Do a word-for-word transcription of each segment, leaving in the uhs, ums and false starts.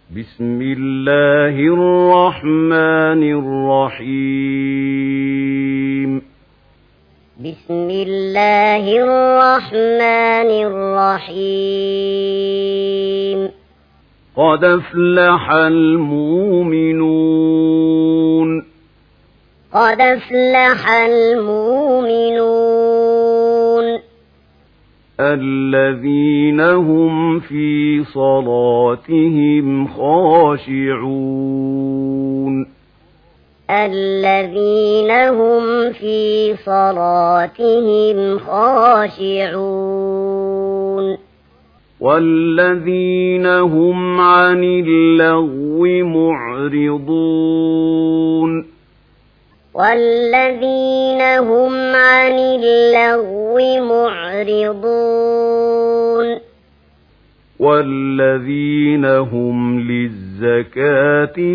بسم الله الرحمن الرحيم بسم الله الرحمن الرحيم قد أفلح المؤمنون قد أفلح المؤمنون الذين هم في صلاتهم خاشعون الذين هم في صلاتهم خاشعون والذين هم عن اللغو معرضون والذين هم عن اللغو معرضون والذين هم للزكاة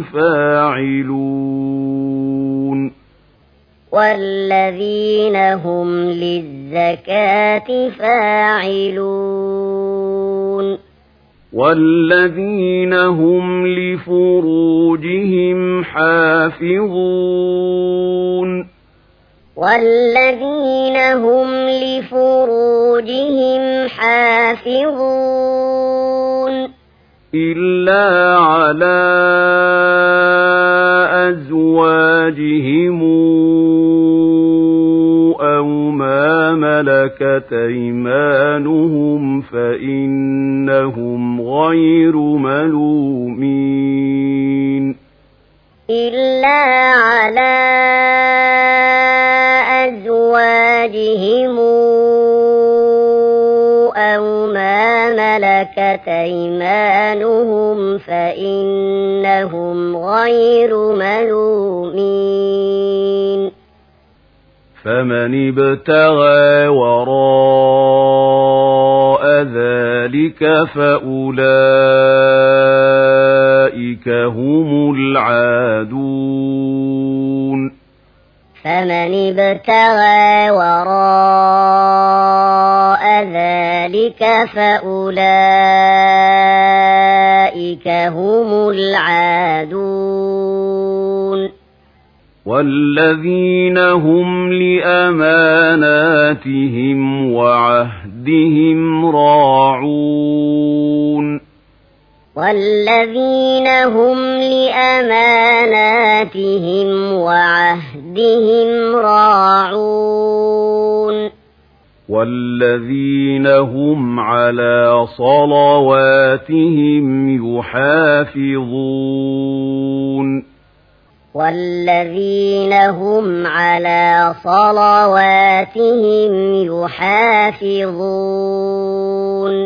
فاعلون والذين هم للزكاة فاعلون والذين هم لفروجهم حافظون والذين هم لفروجهم حافظون إلا على أزواجهم أو ما ملكت أيمانهم فإنهم غير ملومين إلا على أزواجهم أو ما ملكت أيمانهم فإنهم غير ملومين فمن ابتغى وراء ذلك فأولئك هم العادون فمن ابتغى وراء ذلك فأولئك هم العادون والذين هم لأماناتهم وعهدهم راعون والذين هم لأماناتهم وعهدهم راعون والذين هم على صلواتهم يحافظون والذين هم على صلواتهم يحافظون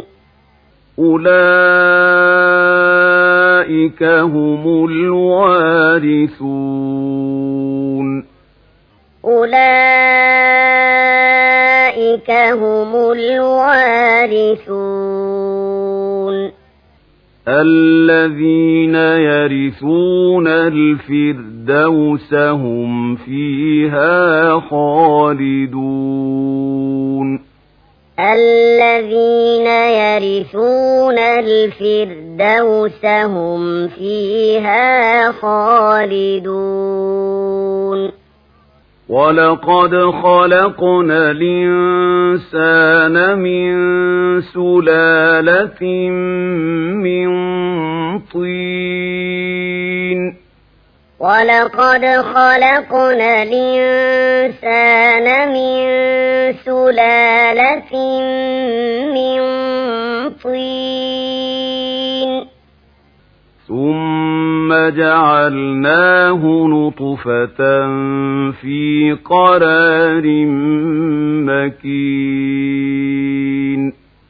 أولئك هم الوارثون أولئك هم الوارثون الذين يرثون الفردوس هم فيها خالدون الذين يرثون الفردوس هم فيها خالدون ولقد خلقنا الإنسان من سلالة من طين ولقد خلقنا الإنسان من سلالة من طين ثم جعلناه نطفة في قرار مكين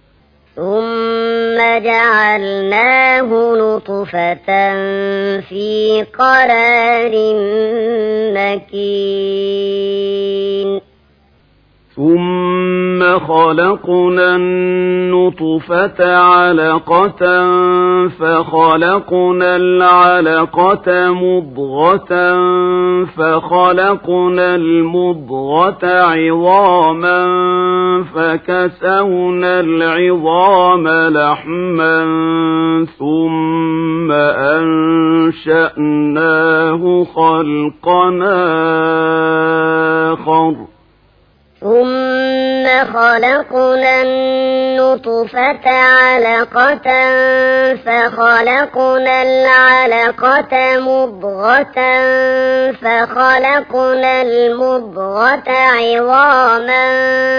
ثم جعلناه نطفة في قرار مكين ثم خلقنا النطفة علقة فخلقنا العلقة مضغة فخلقنا المضغة عظاما فكسونا العظام لحما ثم أنشأناه خلقنا آخر ثم خلقنا النطفة علقة فخلقنا العلقة مضغة فخلقنا المضغة عظاما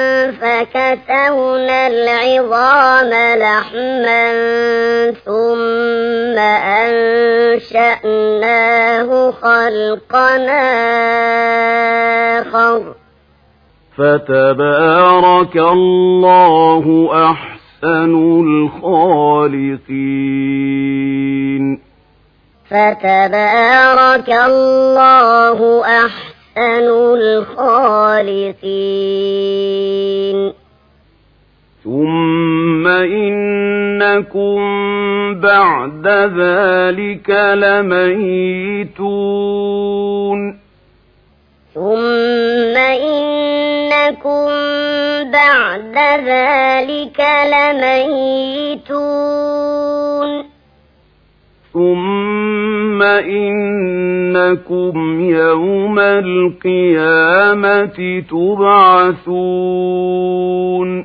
فكسونا العظام لحما ثم أنشأناه خلقنا آخر فتبارك الله أحسن الخالقين فتبارك الله أحسن الخالقين ثم إنكم بعد ذلك لميتون ثم إنكم بعد ذلك لميتون ثم إنكم يوم القيامة تبعثون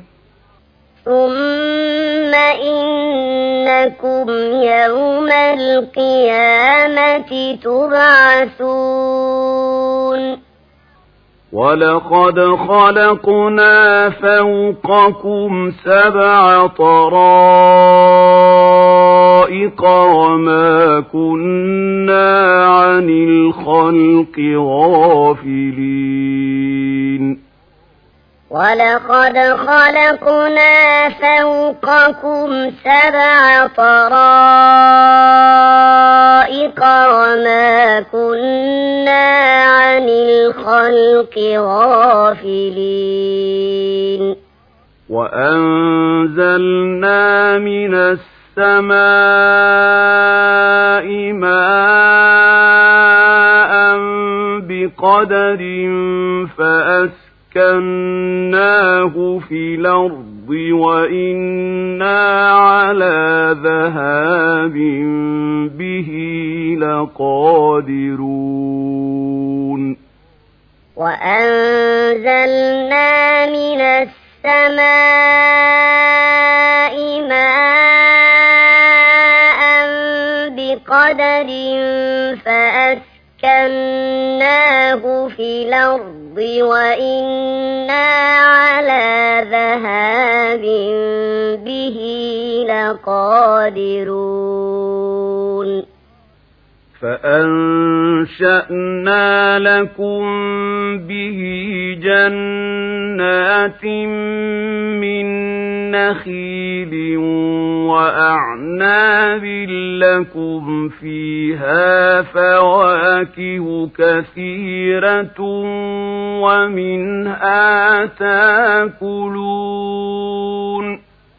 ثم إنكم يوم القيامة تبعثون ولقد خلقنا فوقكم سبع طرائق وما كنا عن الخلق غافلين ولقد خلقنا فوقكم سبع طرائق وما كنا عن الخلق غافلين وأنزلنا من السماء ماء بقدر فأسكناه كناه في الأرض وإنا على ذهاب به لقادرون وأنزلنا من السماء ماء بقدر فأسكناه في الأرض وإنا على ذهاب به لقادرون فأنشأنا لكم به جنات من نخيل وأعناب لكم فيها فواكه كثيرة ومنها تاكلون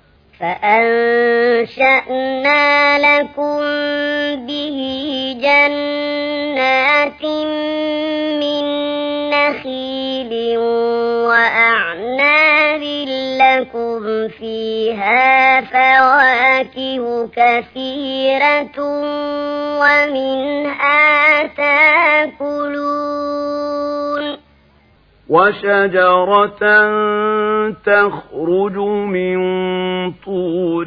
فأنشأنا لكم به جنات من نخيل وأعناب لكم فيها فواكه كثيرة ومنها تاكلون وشجرة تخرج من طور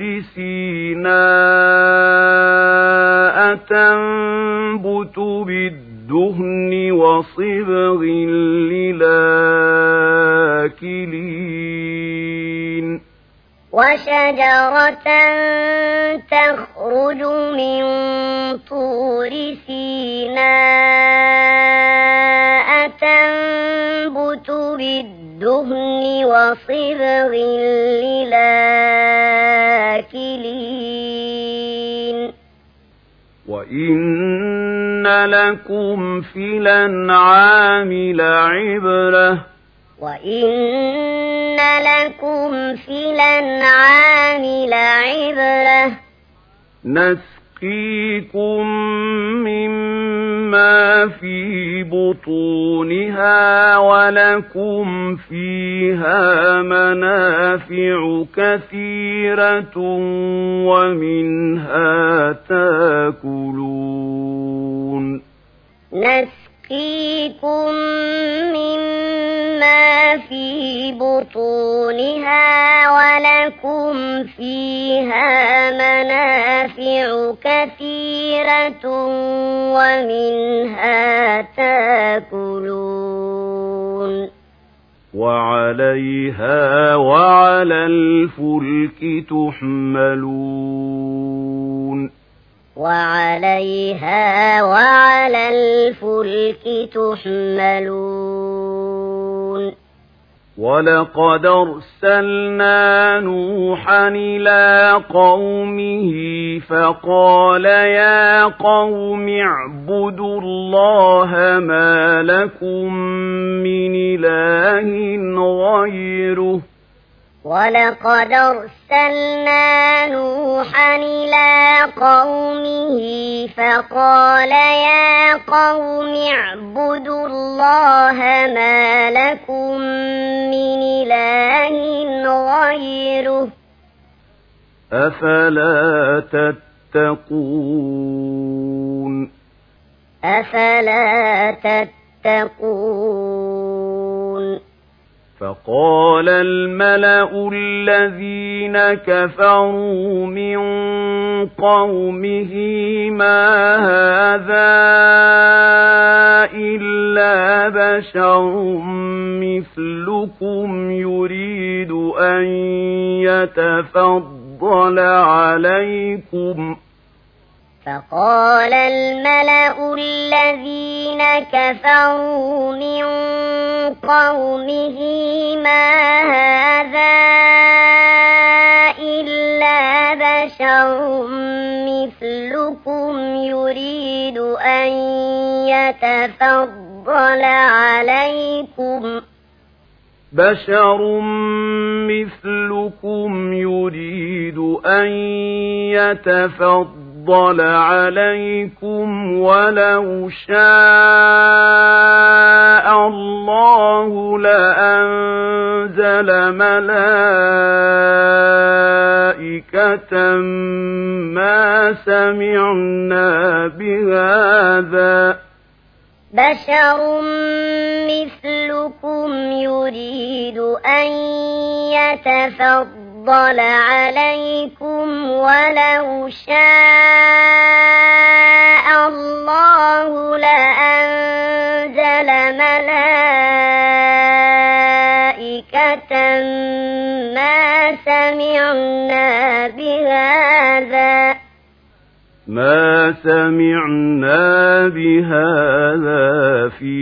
سيناء تنبت بالدهن وصبغ للآكلين وشجرة تخرج من طور سيناء تنبت بالدهن وصبغ للآكلين وإن لكم في الأنعام لعبرة وإن لكم في الأنعام لعبرة نسقيكم مما في بطونها ولكم فيها منافع كثيرة ومنها تاكلون نسقيكم مما في بطونها ولكم فيها منافع كثيرة ومنها تاكلون وعليها وعلى الفلك تحملون وعليها وعلى الفلك تحملون ولقد أرسلنا نوحا إلى قومه فقال يا قوم اعبدوا الله ما لكم من إله غيره ولقد أرسلنا نوحا إلى قومه فقال يا قوم اعبدوا الله ما لكم من إله غيره أفلا تتقون أفلا تتقون فقال الملأ الذين كفروا من قومه ما هذا إلا بشر مثلكم يريد أن يتفضل عليكم فقال الملأ الذين كفروا من قومه ما هذا إلا بشر مثلكم يريد أن يتفضل عليكم بشر مثلكم يريد أن يتفضل عليكم ولو شاء الله لأنزل ملائكة ما سمعنا بهذا بشر مثلكم يريد أن يتفضل عليكم ولو شاء الله لأنزل ملائكة ما سمعنا بهذا ما سمعنا بهذا في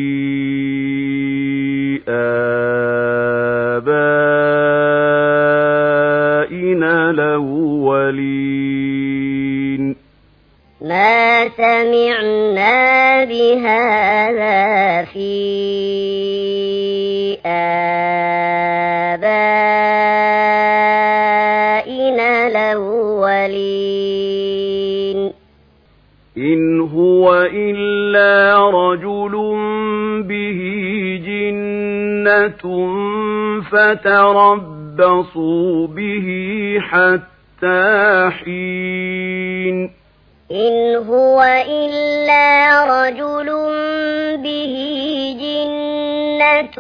آبائنا الأولين ما سمعنا بهذا في آبائنا الأولين إن هو إلا رجل به جنة فتربصوا به حتى حين إن هو إلا رجل به جنة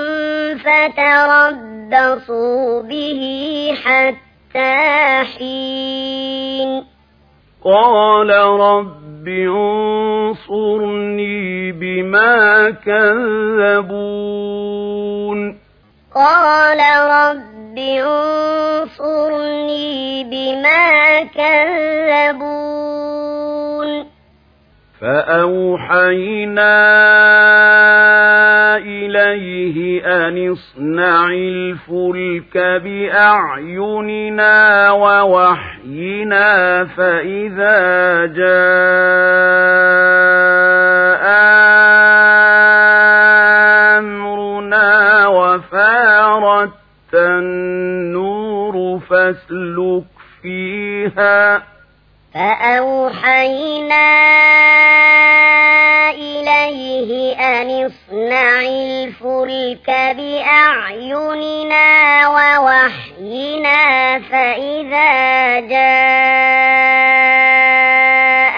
فتربصوا به حتى حين قال رب انصرني بما كذبون قال رب انصرني بما كذبون فأوحينا إليه أن اصنع الفلك بأعيننا ووحينا فإذا جاء أمرنا وفعلنا اصنع الفلك بأعيننا ووحينا فإذا جاء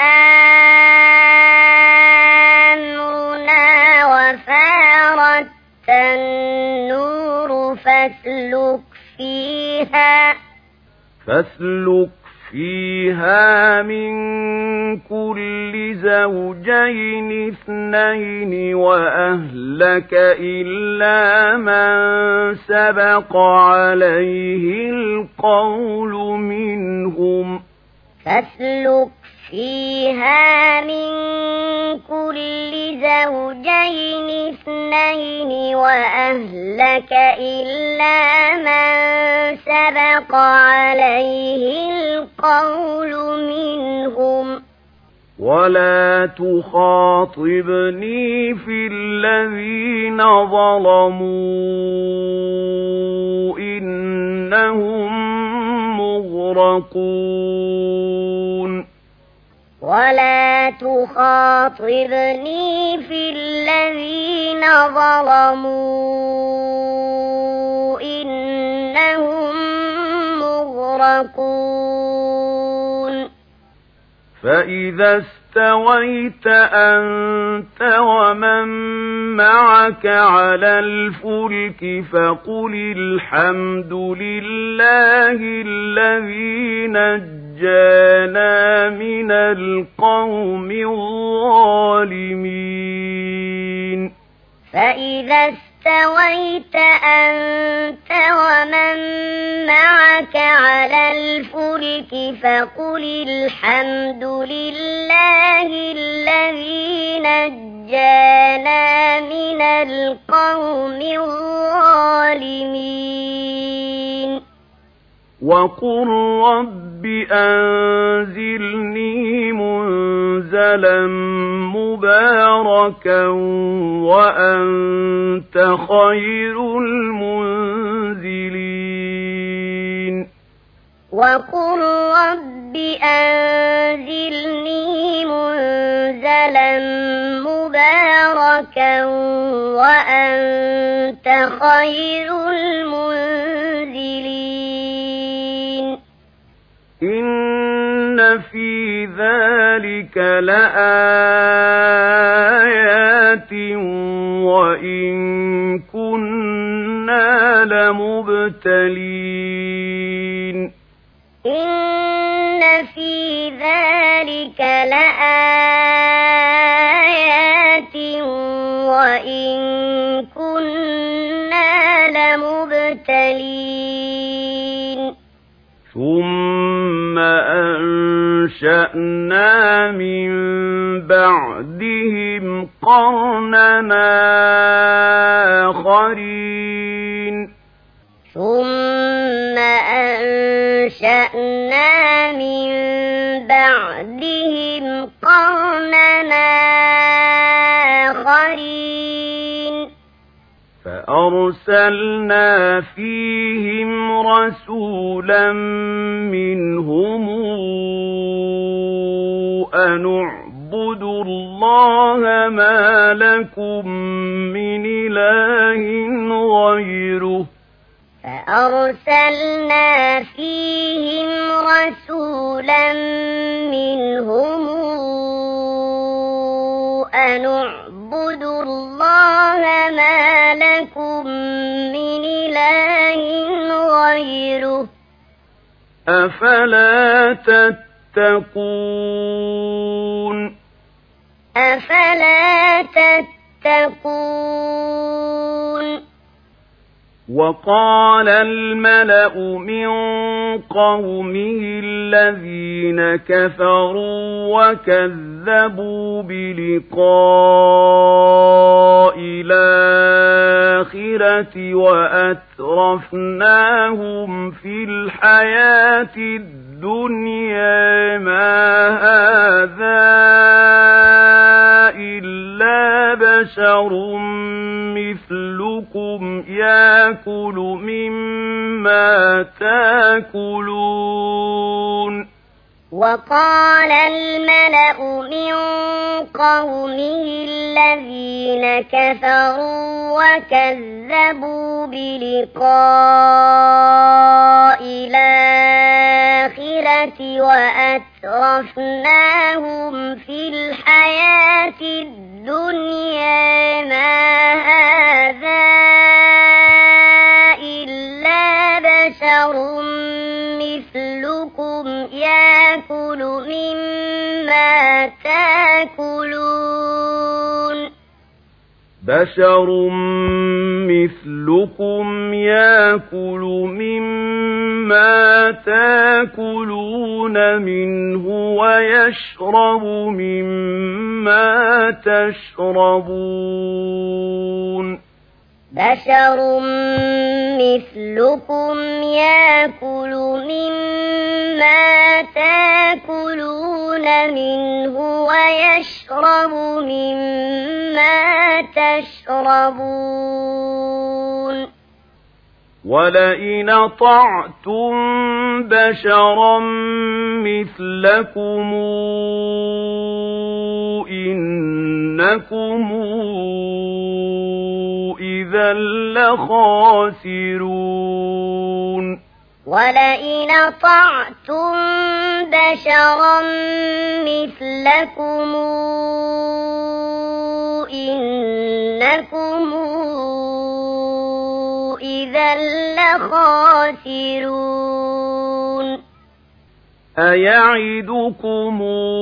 أمرنا وفارت النور فاسلك فيها فاسلك فيها من كل زوجين اثنين وأهلك إلا من سبق عليه القول منهم فاسلك فيها من كل زوجين اثنين وأهلك إلا من سبق عليه القول منهم ولا تخاطبني في الذين ظلموا إنهم مغرقون ولا تخاطبني في الذين ظلموا إنهم مغرقون فإذا استويت أنت ومن معك على الفلك فقل الحمد لله الذي نجانا من القوم الظالمين فإذا استويت أنت ومن معك على الفلك فقل الحمد لله الذي نجانا من القوم الظالمين وقل رب أنزلني منزلا مباركا وأنت خير المنزلين وقل رب أنزلني منزلا مباركا وأنت خير المنزلين إن في ذلك لآيات وإن كنا لمبتلين إن في ذلك لآيات وإن كنا لمبتلين ثم أنشأنا من بعدهم قرننا آخرين ثم أنشأنا من بعدهم قرننا آخرين فأرسلنا فيهم رسولا منهم أن اعبدوا الله ما لكم من إله غيره فأرسلنا فيهم رسولا منهم أن اعبدوا الله ما لكم من إله غيره أفلا تتقون أفلا تتقون وقال الملأ من قومه الذين كفروا وكذبوا بلقاء الآخرة وأترفناهم في الحياة الدنيا ما هذا إلا بشر مثلكم يأكل مما تأكلون وقال الملأ من قومه الذين كفروا وكذبوا بلقاء الآخرة وأترفناهم في الحياة الدنيا ما هذا إلا بشر مثلكم يأكل مما تأكلون بشر مثلكم يأكل مما تأكلون منه ويشرب مما تشربون بشر مثلكم يأكل مما تأكلون منه ويشرب مما تشربون ولئن أطعتم بشرا مثلكم إنكم إذا لخاسرون ولئن أطعتم بشرا مثلكم إنكم إذا لخاسرون أيعدكم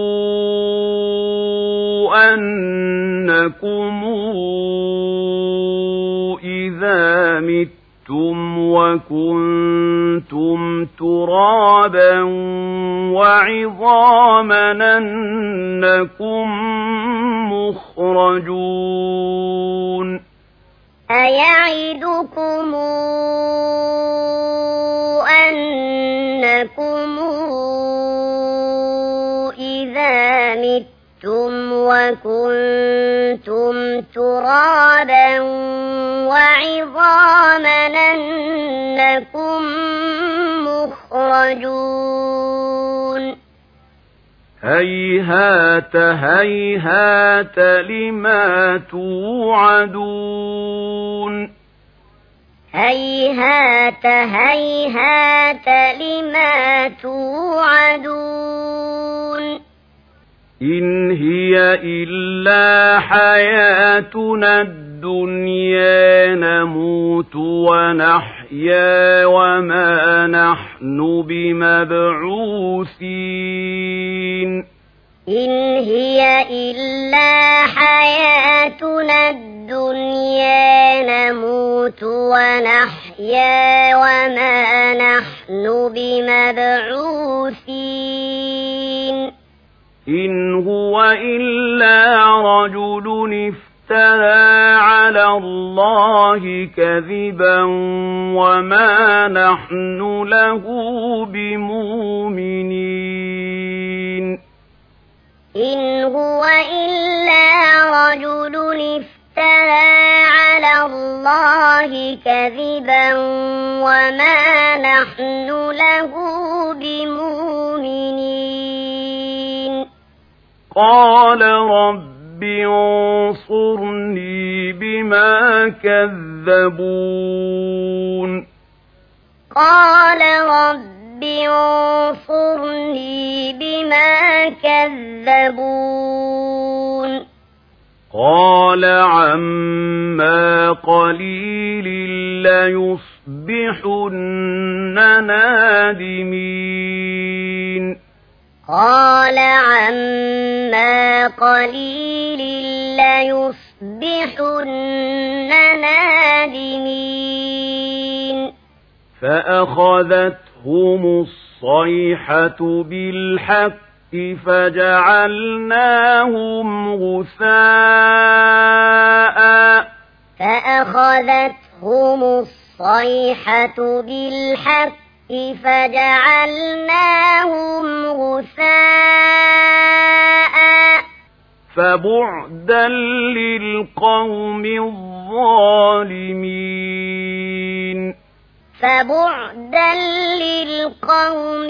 أنكم إذا متم وكنتم ترابا وعظاما أنكم مخرجون أيعدكم أنكم إذا متم وكنتم ترابا وعظاما أنكم مخرجون هيهات هيهات لما توعدون هيهات هيهات لما توعدون إن هي إلا حياتنا الدنيا نموت ونحيا وما نحن بمبعوثين إن هي إلا حياتنا الدنيا نموت ونحيا وما نحن بمبعوثين إن هو إلا رجل افترى على الله كذبا وما نحن له بمؤمنين إن هو إلا رجل افترى على الله كذبا وما نحن له بمؤمنين قال رب انصرني بما كذبون قال رب انصرني بما كذبون قال عما قليل ليصبحن نادمين قال عما قليل ليصبحن نادمين فأخذتهم الصيحة بالحق فجعلناهم غثاء فأخذتهم الصيحة بالحق فجعلناهم غثاء فبعدا للقوم الظالمين فبعدا للقوم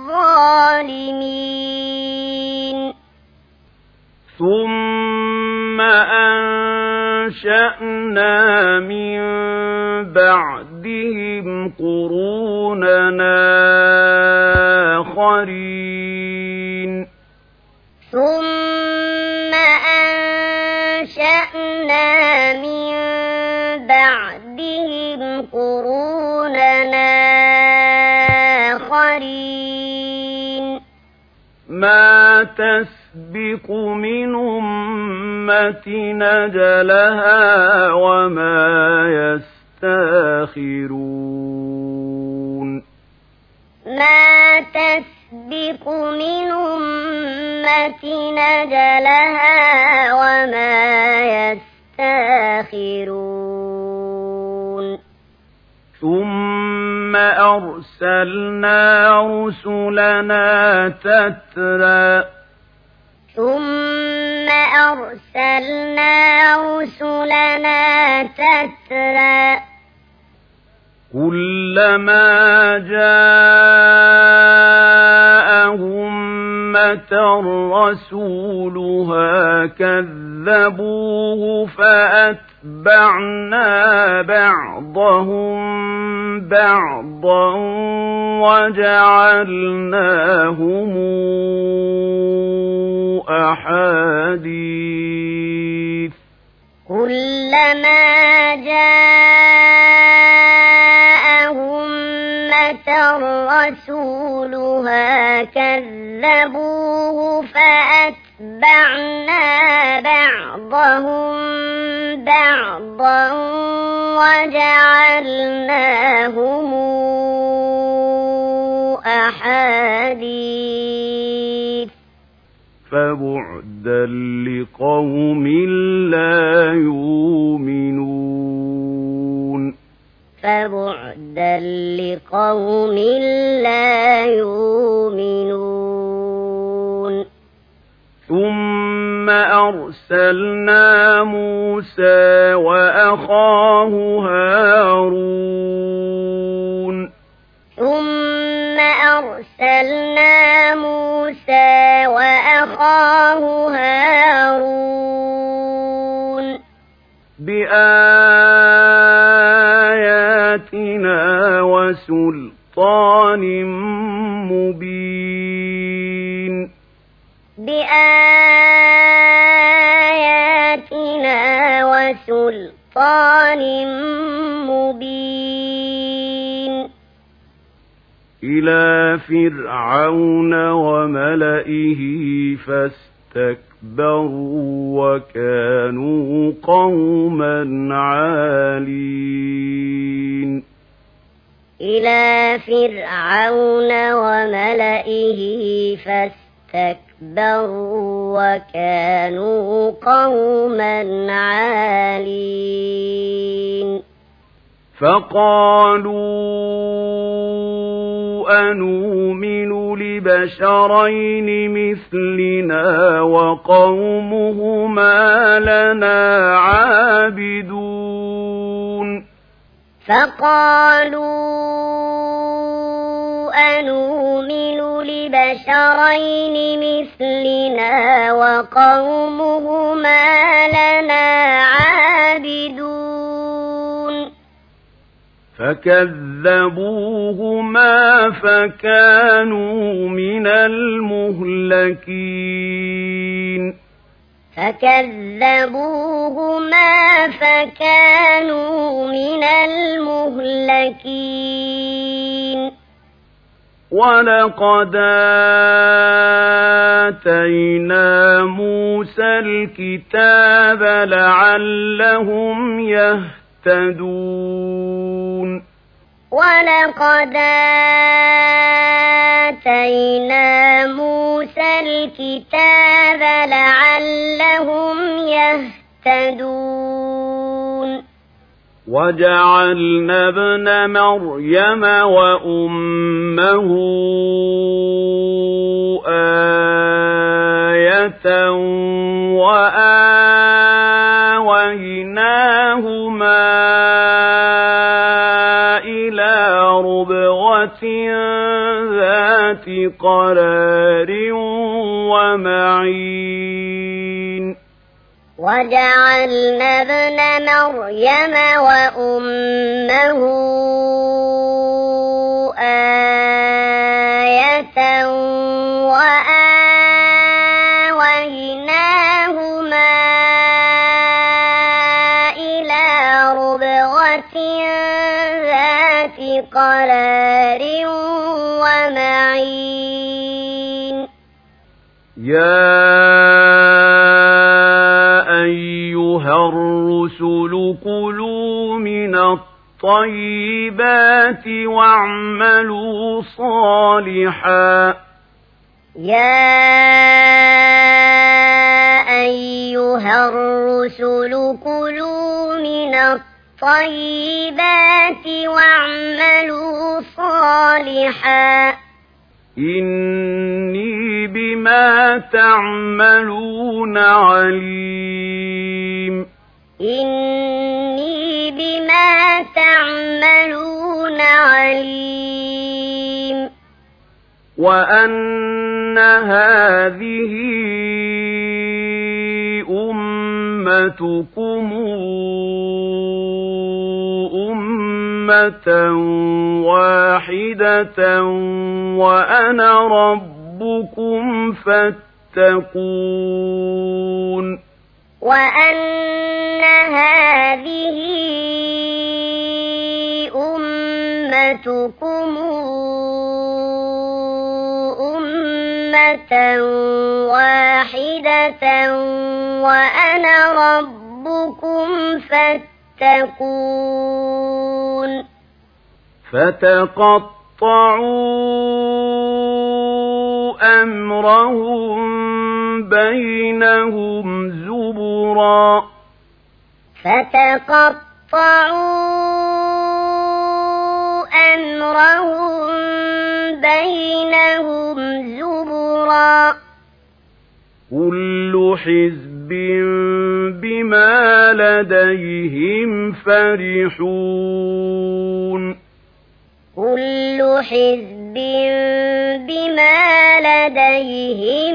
الظالمين ثم أنشأنا من بعدهم قروننا آخرين ثم أنشأنا من بعدهم قروننا آخرين ما تسبق من أمة أجلها وما يستاخرون ما تسبق من أمة أجلها وما يستاخرون ثم أرسلنا رسلنا تترى ثم أرسلنا رسلنا تترى كلما جاء أمة رسولها كذبوه فأتبعنا بعضهم بعضا وجعلناهم أحاديث كلما جاء أمة رسولها كذبوه فأتبعنا بعضهم بعضا وجعلناهم أحاديث فبعدا لقوم لا يؤمنون فبعدا لقوم لا يؤمنون ثم أرسلنا موسى وأخاه هارون ثم أرسلنا موسى وأخاه هارون بآياتنا وسلطان مبين بآياتنا وسلطان مبين إلى فرعون وملئه فاستكبروا وكانوا قوما عالين إلى فرعون وملئه فاستكبروا وكانوا قوما عالين فقالوا أنؤمن لبشرين مثلنا وقومهما لنا عابدون فقالوا أنؤمن لبشرين مثلنا وقومهما لنا عابدون فكذبوهما فكانوا من المهلكين فكذبوهما فكانوا من المهلكين ولقد آتينا موسى الكتاب لعلهم يهتدون ولقد آتينا موسى الكتاب لعلهم يهتدون وجعلنا ابن مريم وأمه آية وآويناهما إلى ربوة ذات قرار ومعين وجعلنا ابن مريم وأمه آية وآويناهما إلى ربوة ذات قرار ومعين يا أيها الرسل كلوا من الطيبات واعملوا صالحا يا أيها الرسل كلوا من الطيبات واعملوا صالحا إني بما تعملون عليم إني بما تعملون عليم وأن هذه أمتكم أمة واحدة وأنا ربكم فاتقون وأن هذه أمتكم أمة واحدة وأنا ربكم فاتقون فتقطعوا أمرهم بينهم زبرا فتقطعوا أمرهم بينهم زبرا كل حزب بما لديهم فرحون كل حزب بما لديهم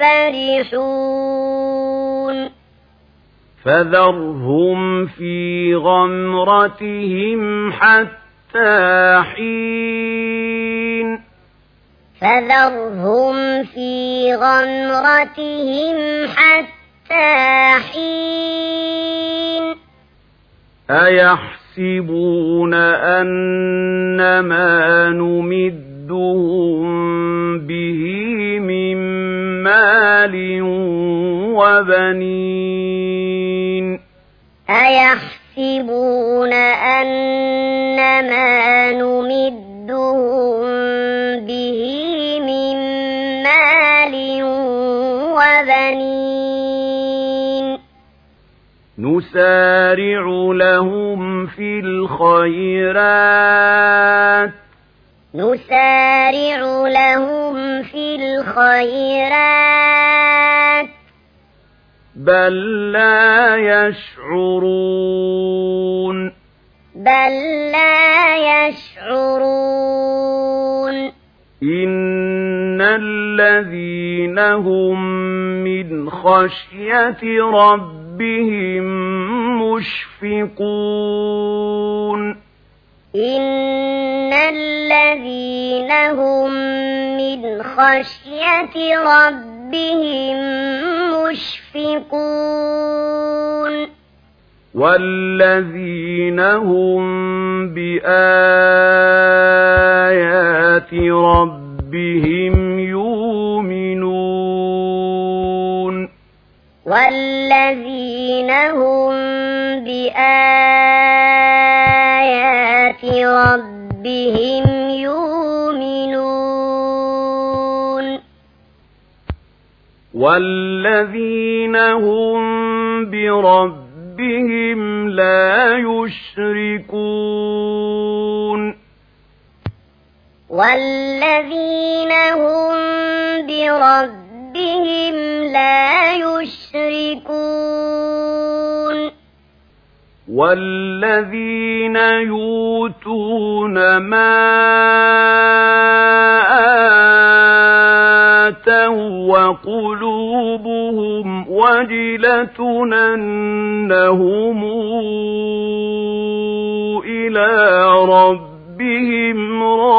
فرحون فذرهم في غمرتهم حتى حين فذرهم في غمرتهم حتى حين أيحسبون أن ما نمدهم به من مال وبنين أيحسبون أن ما نمدهم به من مال وبنين نسارع لهم في الخيرات نسارع لهم في الخيرات بل لا يشعرون بل لا يشعرون إن الذين هم من خشية ربهم مشفقون إن الذين هم من خشية ربهم مشفقون والذين هم بآيات ربهم يؤمنون والذين هم بآيات ربهم يؤمنون والذين هم بربهم لا يشركون والذين هم بربهم لا يشركون والذين يؤتون ما آتوا وقلوبهم وجلة أنهم إلى ربهم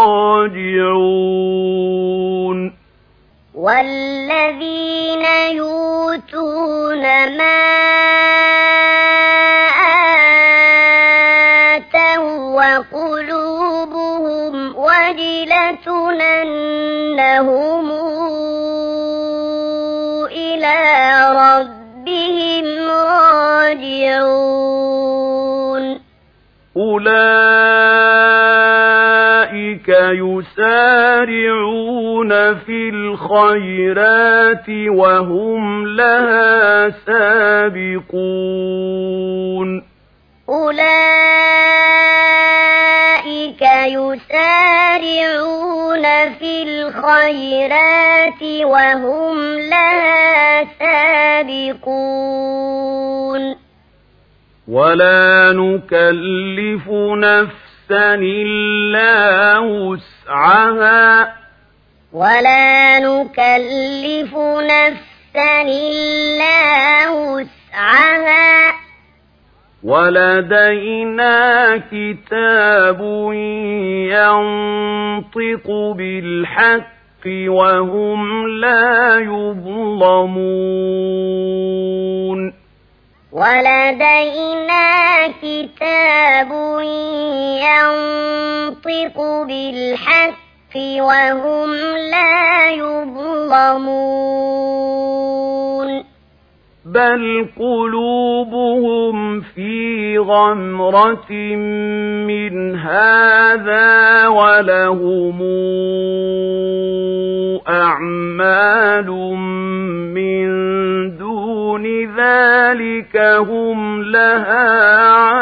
راجعون والذين يؤتون ما آتوا وقلوبهم وجلة أنهم إلى ربهم راجعون أولئك يسارعون في الخيرات وهم لها سابقون أولئك يسارعون في الخيرات وهم لها سابقون ولا نكلف نفسا إلا وسعها ولا نكلف نفسا إلا وسعها ولدينا كتاب ينطق بالحق وهم لا يظلمون ولدينا كتاب ينطق بالحق وهم لا يظلمون بل قلوبهم في غمرة من هذا ولهم أعمال من دون ذلك هم لها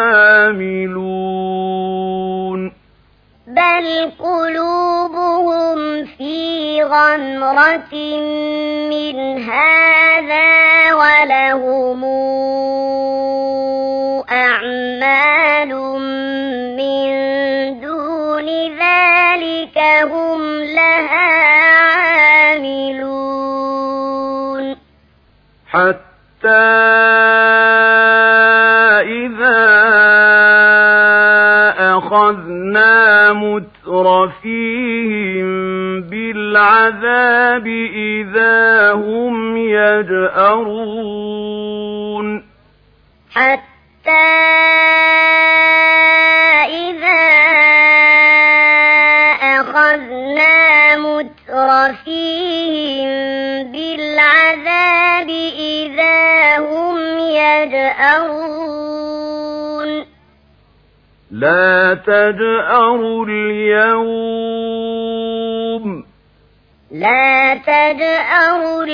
عاملون بل قلوبهم في غمرة من هذا ولهم أعمال من دون ذلك هم لها عاملون حتى إذا أخذنا مترفيهم بالعذاب إذا هم يجأرون حتى إذا أخذنا مترفيهم بالعذاب إذا هم يجأرون لا تجأروا اليوم لا تجأروا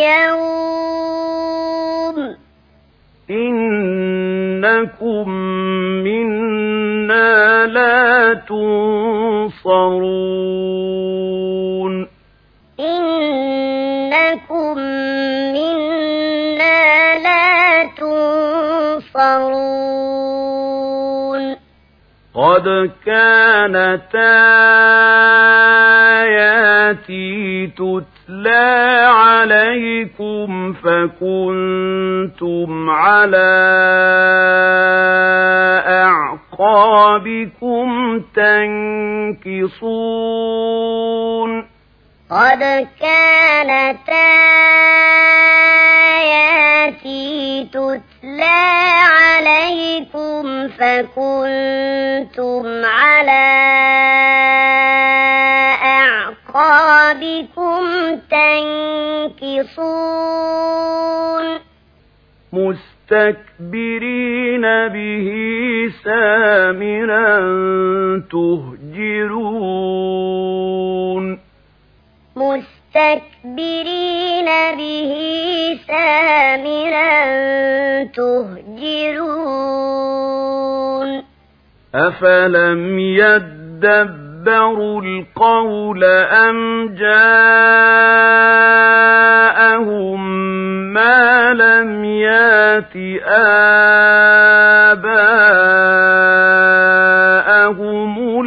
اليوم إنكم منا لا تنصرون إنكم منا لا تنصرون قد كانت آياتي تتلى عليكم فكنتم على أعقابكم تنكصون قد كانت آياتي تتلى عليكم فكنتم على أعقابكم تنكصون مستكبرين به سامرا تهجرون مستكبرين به سامرا تهجرون أفلم يدبروا القول أم جاءهم ما لم يات آباءهم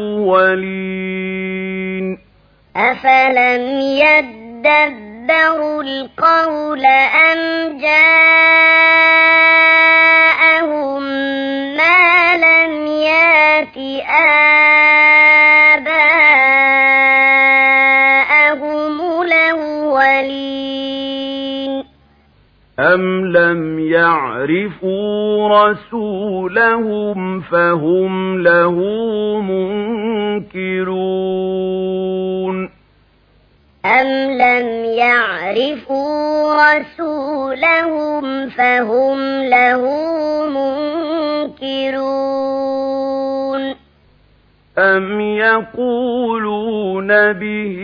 الأولين أفلم يدبروا القول أم جاءهم ما لم يأت آباءهم الأولين أم لم يعرفوا رسولهم فهم له منكرون أم لم يعرفوا رسولهم فهم له منكرون أم يقولون به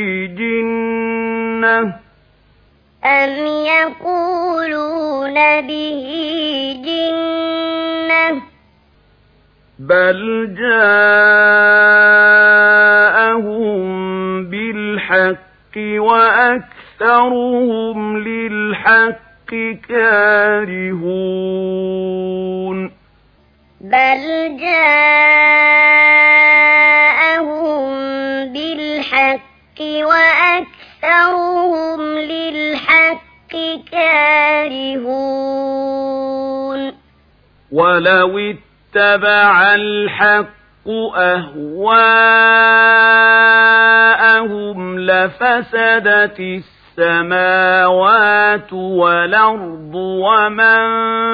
جنة أم يقولون به جنة بل جاءهم بالحق وأكثرهم للحق كارهون بل جاءهم بالحق وأكثرهم للحق كارهون ولو اتبع الحق أهواءهم لفسدت السماوات والأرض ومن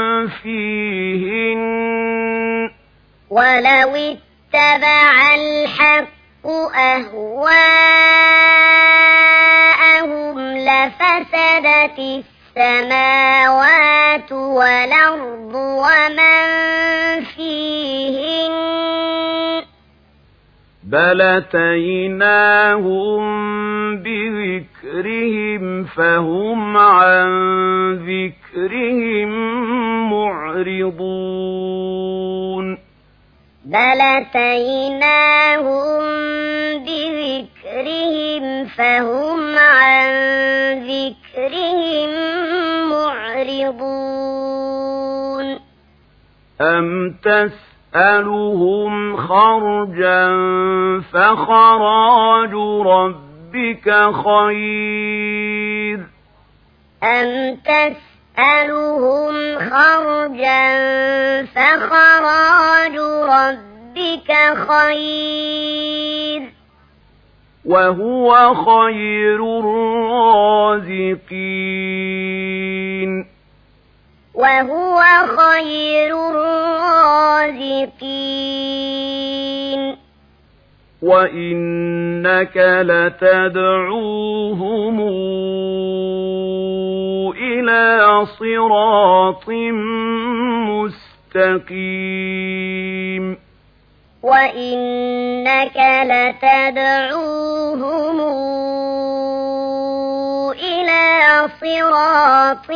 فيهن ولو اتبع الحق أهواءهم لفسدت السماوات والأرض ومن فيهن بل أتيناهم بذكرهم فهم عن ذكرهم معرضون بل أتيناهم بذكرهم فهم عن ذكرهم معرضون أم تسألهم خرجا فخراج ربك خير أم تسألهم خرجا فخراج ربك خير وهو خير الرازقين وهو خير الرازقين وإنك لتدعوهم إلى صراط مستقيم وإنك لتدعوهم إلى صراط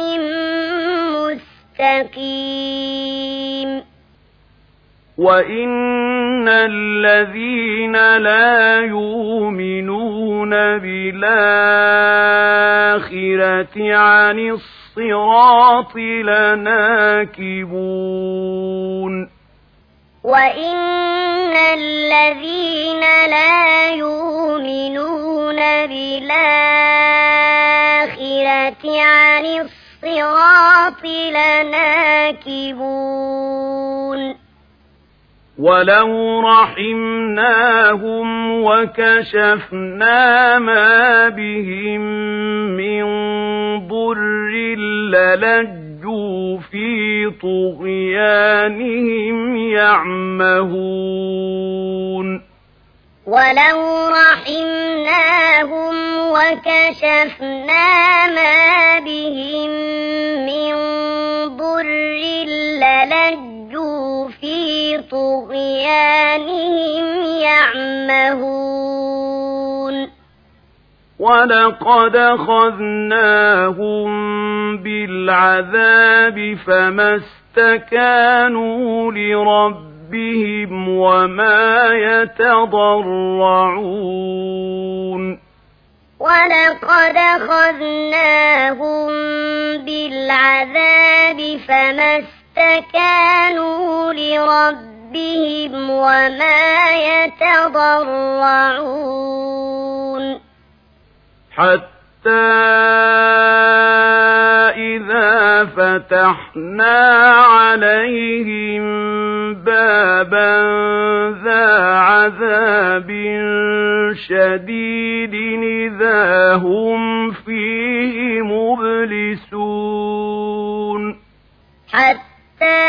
مستقيم وإن الذين لا يؤمنون بالآخرة عن الصراط لناكبون وإن الذين لا يؤمنون بالآخرة عن الصراط لناكبون ولو رحمناهم وكشفنا ما بهم من ضر للجوا في طغيانهم يعمهون ولو رحمناهم وكشفنا ما بهم من ضر للجوا في طغيانهم يعمهون ولقد أخذناهم بالعذاب فما استكانوا لربهم وما يتضرعون ولقد أخذناهم بالعذاب فما استكانوا لربهم وما يتضرعون حتى إذا فتحنا عليهم بابا ذا عذاب شديد إذا هم فيه مبلسون حتى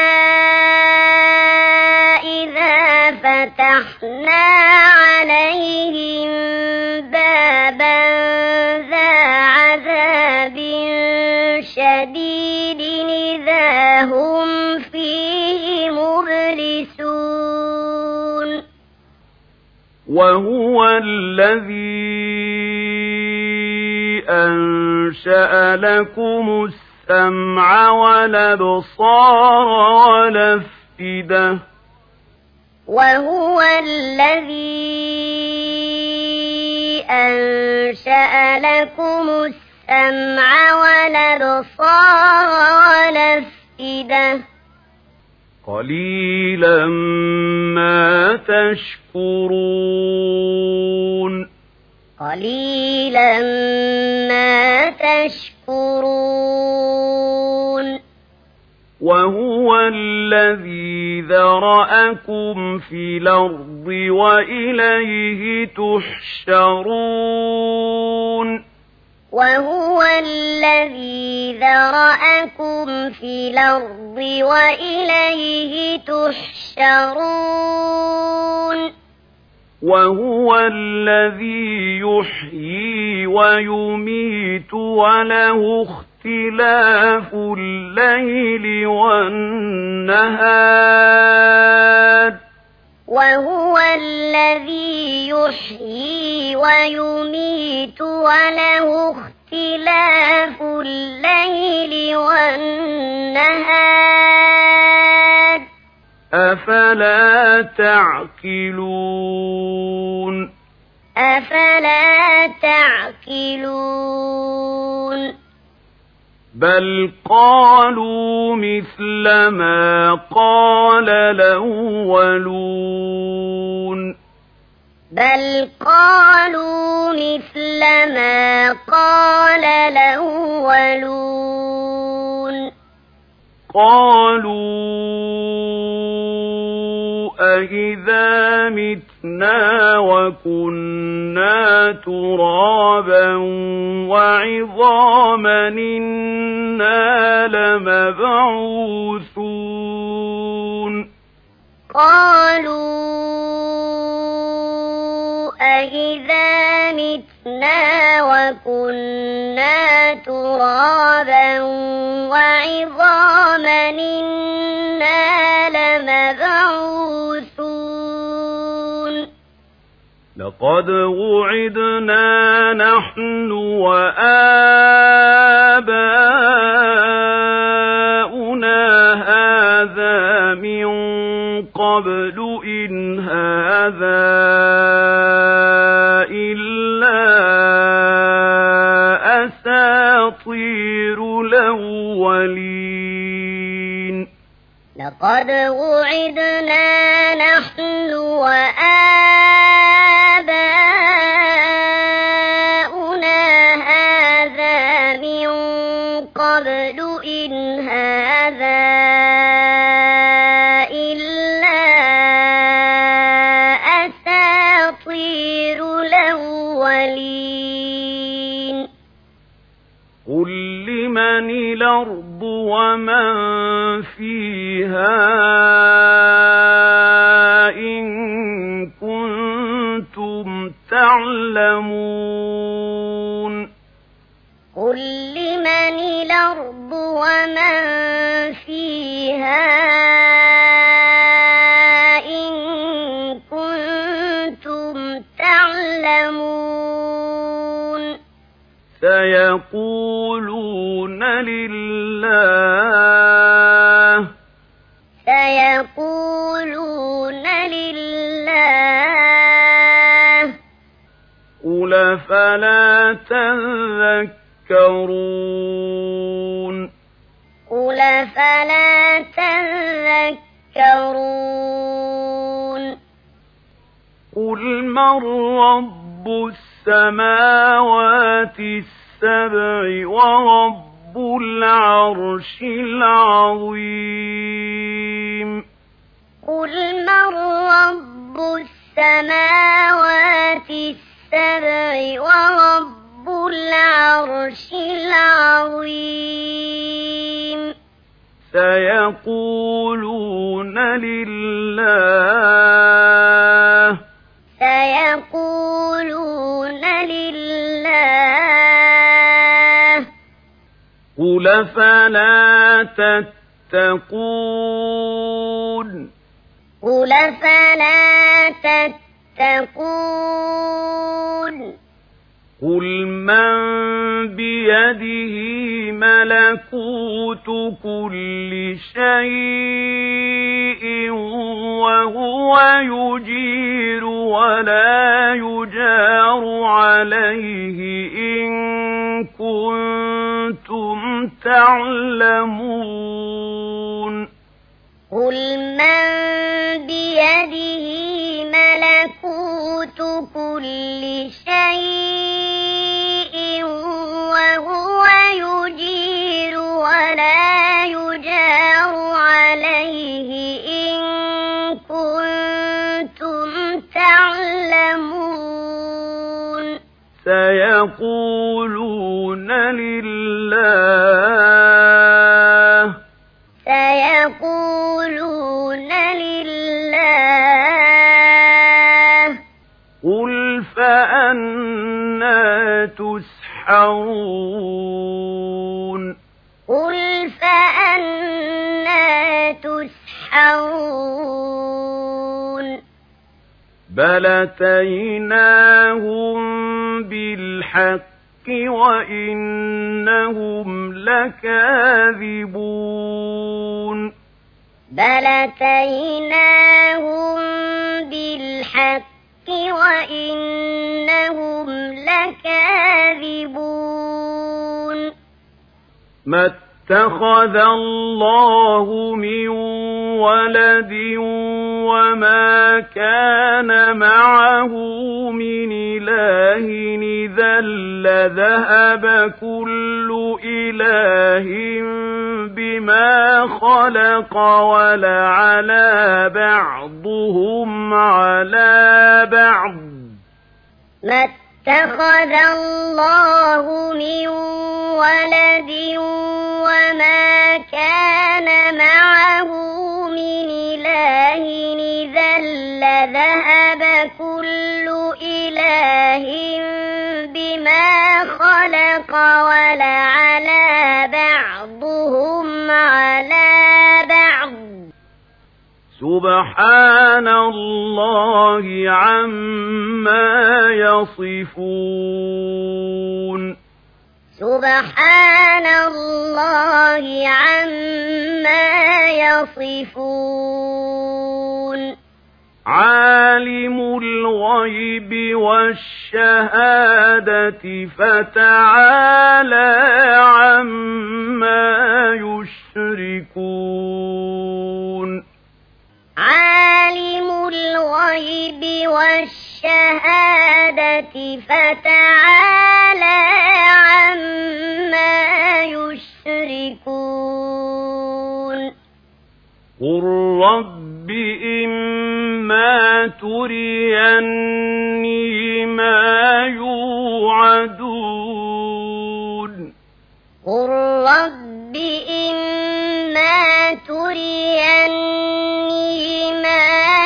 إذا فتحنا عليهم بابا ذا عذاب شديد إذا هم فيه مبلسون وهو الذي أنشأ لكم السمع والأبصار والأفئدة وهو الذي أنشأ لكم السمع والأبصار والأفئدة قليلا ما تشكرون قليلا ما تشكرون وهو الذي ذرأكم في الأرض وإليه تحشرون وهو الذي ذرأكم في الأرض وإليه تحشرون وهو الذي يحيي ويميت وله اختلاف الليل والنهار وهو الذي يحيي ويميت وله اختلاف الليل والنهار أفلا تعقلون أفلا تعقلون بل قالوا مثل ما قال الأولون بل قالوا مثل ما قال الأولون قالوا أإذا متنا وكنا ترابا وعظاما إنا لمبعوثون قالوا أإذا متنا وكنا ترابا وعظاما إنا لمبعوثون لقد وعدنا نحن وآباؤنا هذا من قبل إن هذا إلا أساطير الأولين لقد وعدنا نحن وآباؤنا هذا من قبل إن هذا إلا أساطير الأولين قل لمن الأرض ومن فيها إن كنتم تعلمون قل لمن الأرض ومن فيها إن كنتم تعلمون سيقولون لله سيقولون لله قل فلا تذكرون قل فلا تذكرون قل من رب السماوات السبع ورب العرش العظيم قل من رب السماوات السبع ورب العرش العظيم سيقولون لله سيقولون لله قل فلا تتقون قل فلا تتقون قل من بيده ملكوت كل شيء وهو يجير ولا يجار عليه إن كنتم تعلمون قل من بيده ملكوت كل شيء وهو يجير ولا يجار عليه إن كنتم تعلمون سيقولون لله سيقولون لله قل فأنى تسحرون قل فأنى تسحرون بل أتيناهم بالحق وإنهم لكاذبون بل أتيناهم بالحق وإنهم لكاذبون ما اتخذ الله من ولد وما كان معه من إله إذا لذهب كل إله بما خلق ولعلى بعضهم على بعض ما اتخذ الله من ولد وما كان معه من إله إذا لذهب كل إله بما خلق ولعلى بعضهم على بعض سبحان الله عما يصفون سبحان الله عما يصفون عالم الغيب والشهادة فتعالى عما يشركون عالم الغيب والشهادة فتعالى عما يشركون قل رب إما تريني ما يوعدون قل رب إما تريني ما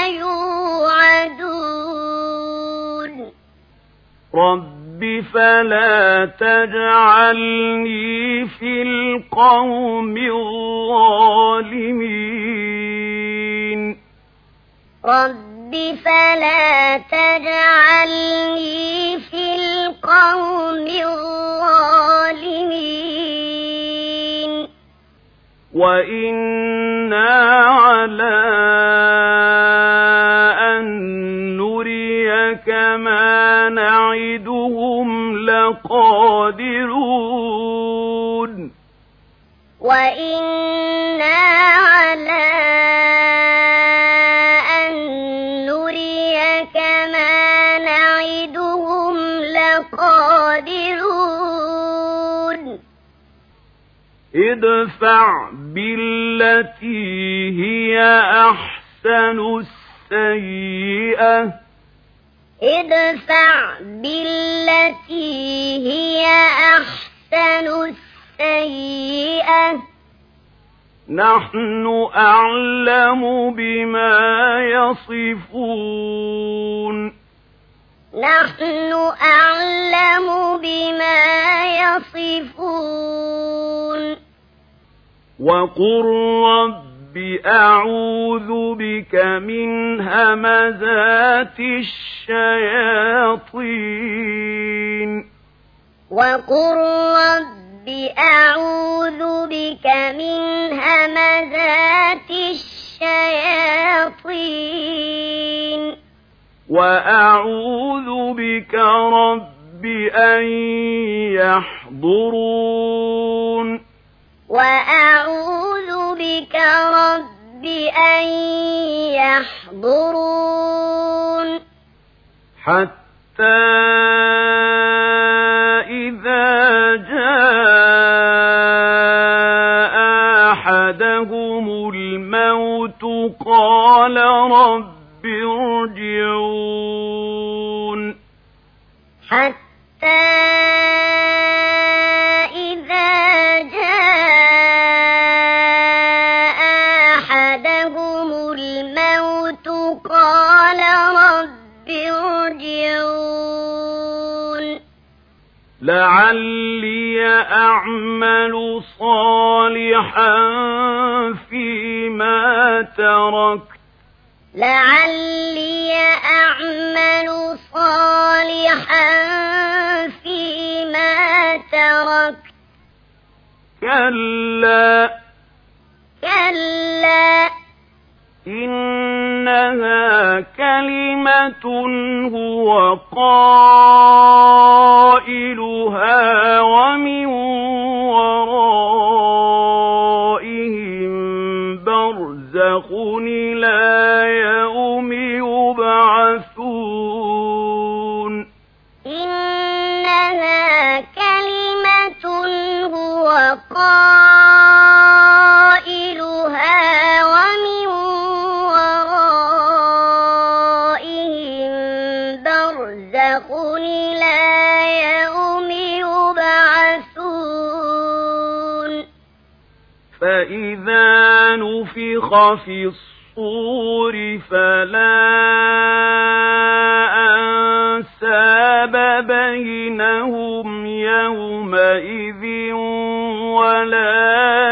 يوعدون رب فلا تجعلني في القوم الظالمين رب فلا تجعلني في القوم الظالمين وإنا على أن نريك ما نعدهم لقادرون وإنا على أن نريك ما نعدهم لقادرون ادفع بالتي هي أحسن السيئة ادفع بالتي هي أحسن السيئة نحن أعلم بما يصفون نحن أعلم بما يصفون وقل رب أعوذ بك من همزات الشياطين وقل رب أعوذ بك من همزات الشياطين وأعوذ بك رب أن يحضرون وأعوذ بك رب أن يحضرون حتى إذا جاء أحدهم الموت قال رب ارجعون حتى إذا جاء أحدهم الموت قال رب ارجعون لعلي أعمل صالحا فيما تركت لعلي أعمل صالحا فيما تركت كلا كلا إنها كلمة هو قائلها ومن ورائهم برزخ إلى يوم يبعثون إنها كلمة هو قائلها ومن ورائهم برزخ إلى يوم يبعثون فإذا نفخ في الصور فلا أنساب بينهم يومئذ ولا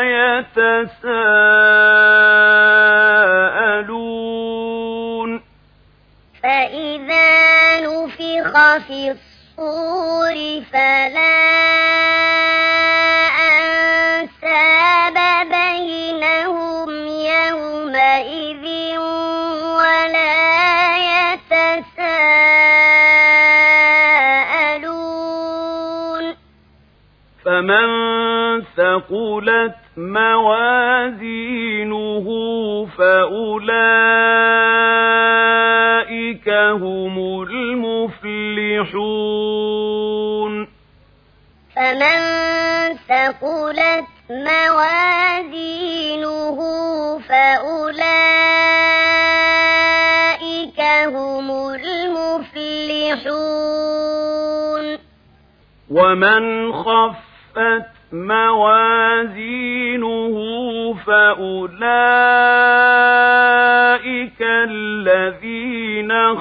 يتساءلون فإذا نفخ في الصور فلا أنساب بينهم يومئذ ولا يتساءلون فمن ثقلت موازينه فأولئك هم المفلحون فمن ثقلت موازينه فأولئك هم المفلحون ومن خفت موازينه فأولئك الذين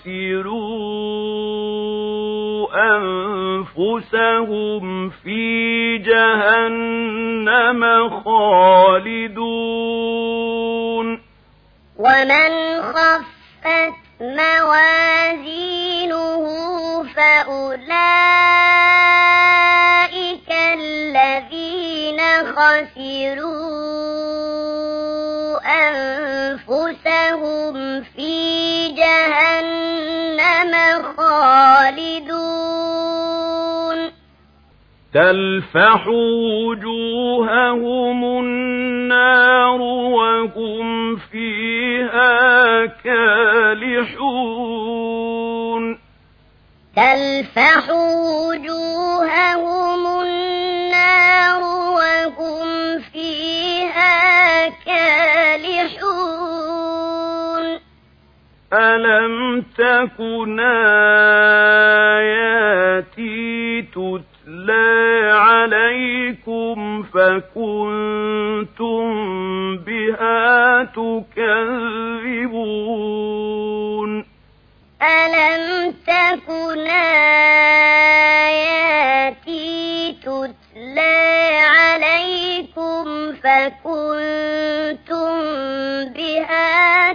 خسروا أنفسهم في جهنم خالدون ومن خفت موازينه فأولئك الذين خسروا أنفسهم في جهنم خالدون تلفح وجوههم النار وهم فيها كالحون تلفح وجوههم النار وهم ألم تكن آياتي تتلى عليكم فكنتم بها تكذبون ألم تكن آياتي تتلى عليكم فكنتم بها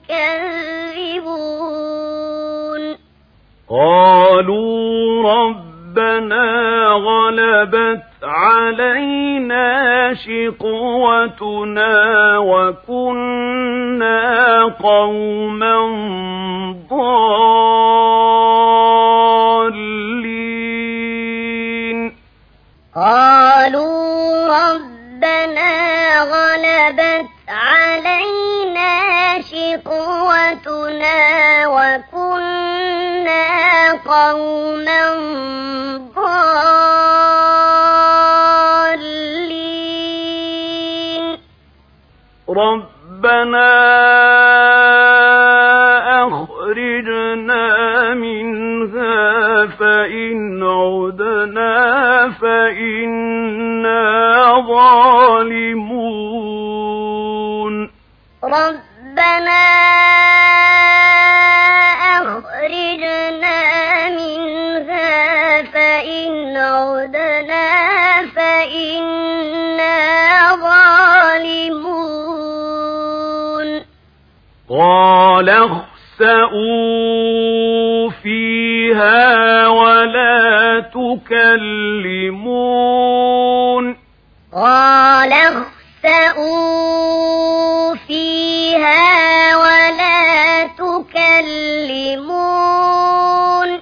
تكذبون قالوا ربنا غلبت علينا شقوتنا وكنا قوما ضالين قالوا ربنا غلبت علينا شقوتنا وكنا قوما ضالين ربنا أخرجنا منها فإن عدنا فإنا ظالمون ربنا أخرجنا منها فإن عدنا فإنا ظالمون قال اخسئوا فيها ولا تكلمون قال اخسئوا فيها ولا تكلمون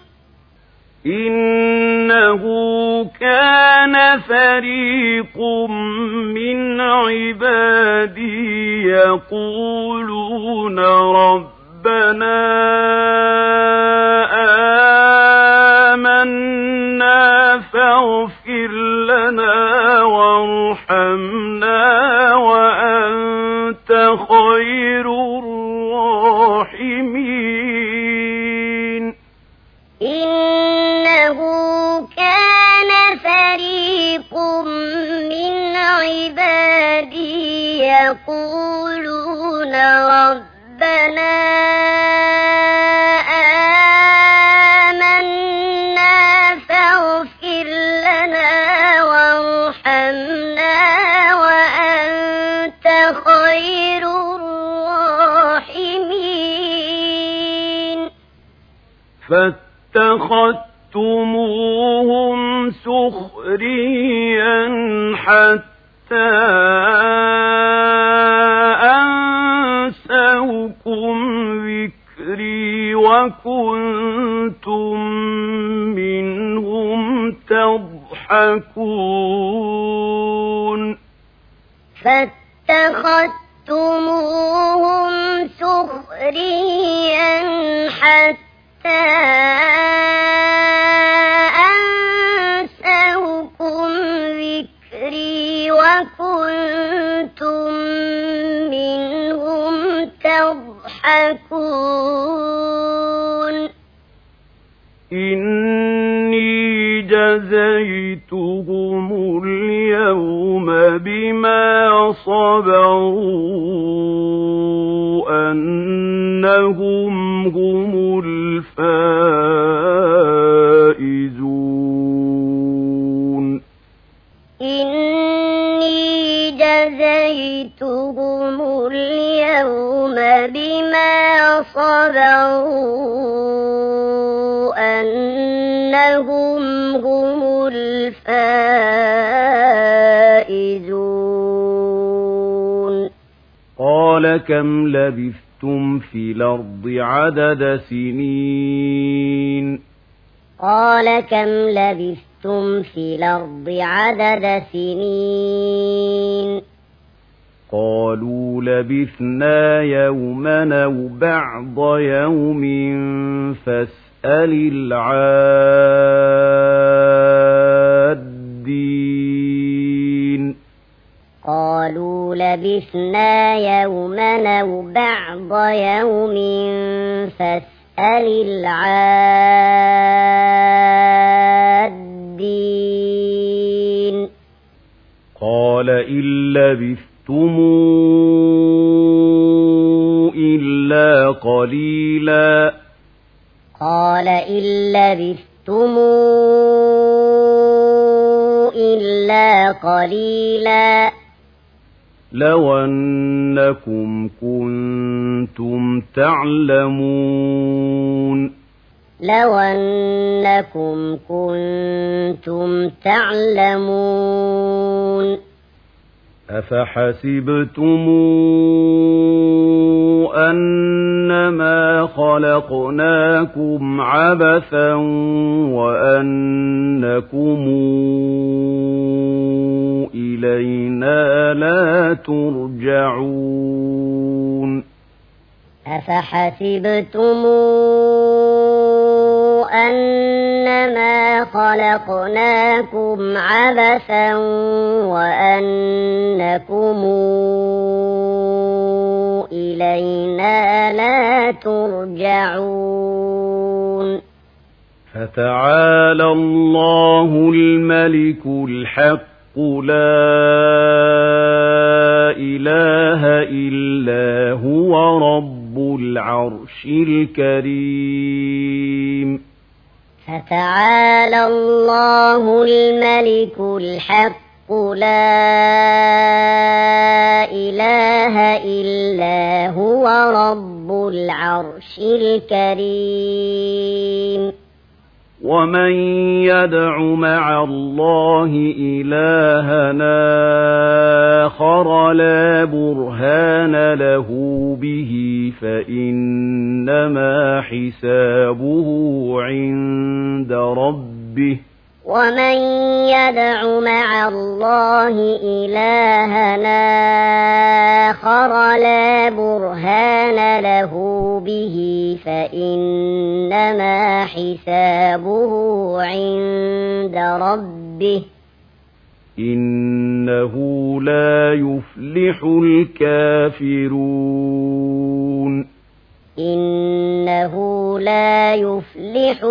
إنه كان فريق من عبادي يقولون ربنا آمنا فاغفر لنا وارحمنا وأنت خير الراحمين إنه كان فريق من عبادي يقولون ربنا آمنا فاغفر لنا وارحمنا وأنت خير الراحمين فاتخذتموهم سخريا حتى أنسوكم ذكري وكنتم منهم تضحكون فاتخذتموهم سخريا حتى أنسوكم ذكري وكنتم منهم تضحكون إني جزيتهم اليوم بما صبروا أنهم هم الفائزون إني جزيتهم اليوم بما صبروا أنهم هم الفائزون قال كم لبثتم في الأرض عدد سنين قال كم لبثتم في الأرض عدد سنين قالوا لبثنا يوما أو بعض يوم فاسأل العادين قالوا قالوا لبثنا يوما أو بعض يوم فاسأل العادين قال إن لبثتم إلا قليلا قال إن لبثتم إلا قليلا لو أنكم كنتم تعلمون لو أنكم كنتم تعلمون أفحسبتم أنما خلقناكم عبثا وأنكم إلينا لا ترجعون أفحسبتم أنما خلقناكم عبثا وأنكم إلينا لا ترجعون فتعالى الله الملك الحق لا إله إلا هو رب العرش الكريم فتعالى الله الملك الحق لا إله إلا هو رب العرش الكريم ومن يدع مع الله إلهنا آخر لا برهان له به فإنما حسابه عند ربه ومن يدع مع الله إلهنا آخر لا برهان له به فإنما حسابه عند ربه إنه لا يفلح الكافرون إنه لا يفلح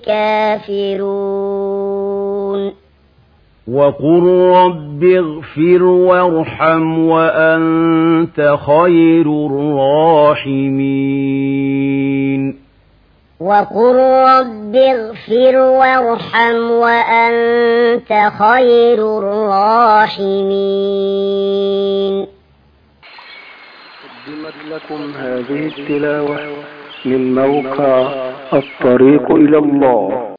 الكافرون وقل رب اغفر وارحم وأنت خير الراحمين وقل رب اغفر وارحم وأنت خير الراحمين. قدمت لكم هذه التلاوة من موقع الطريق إلى الله.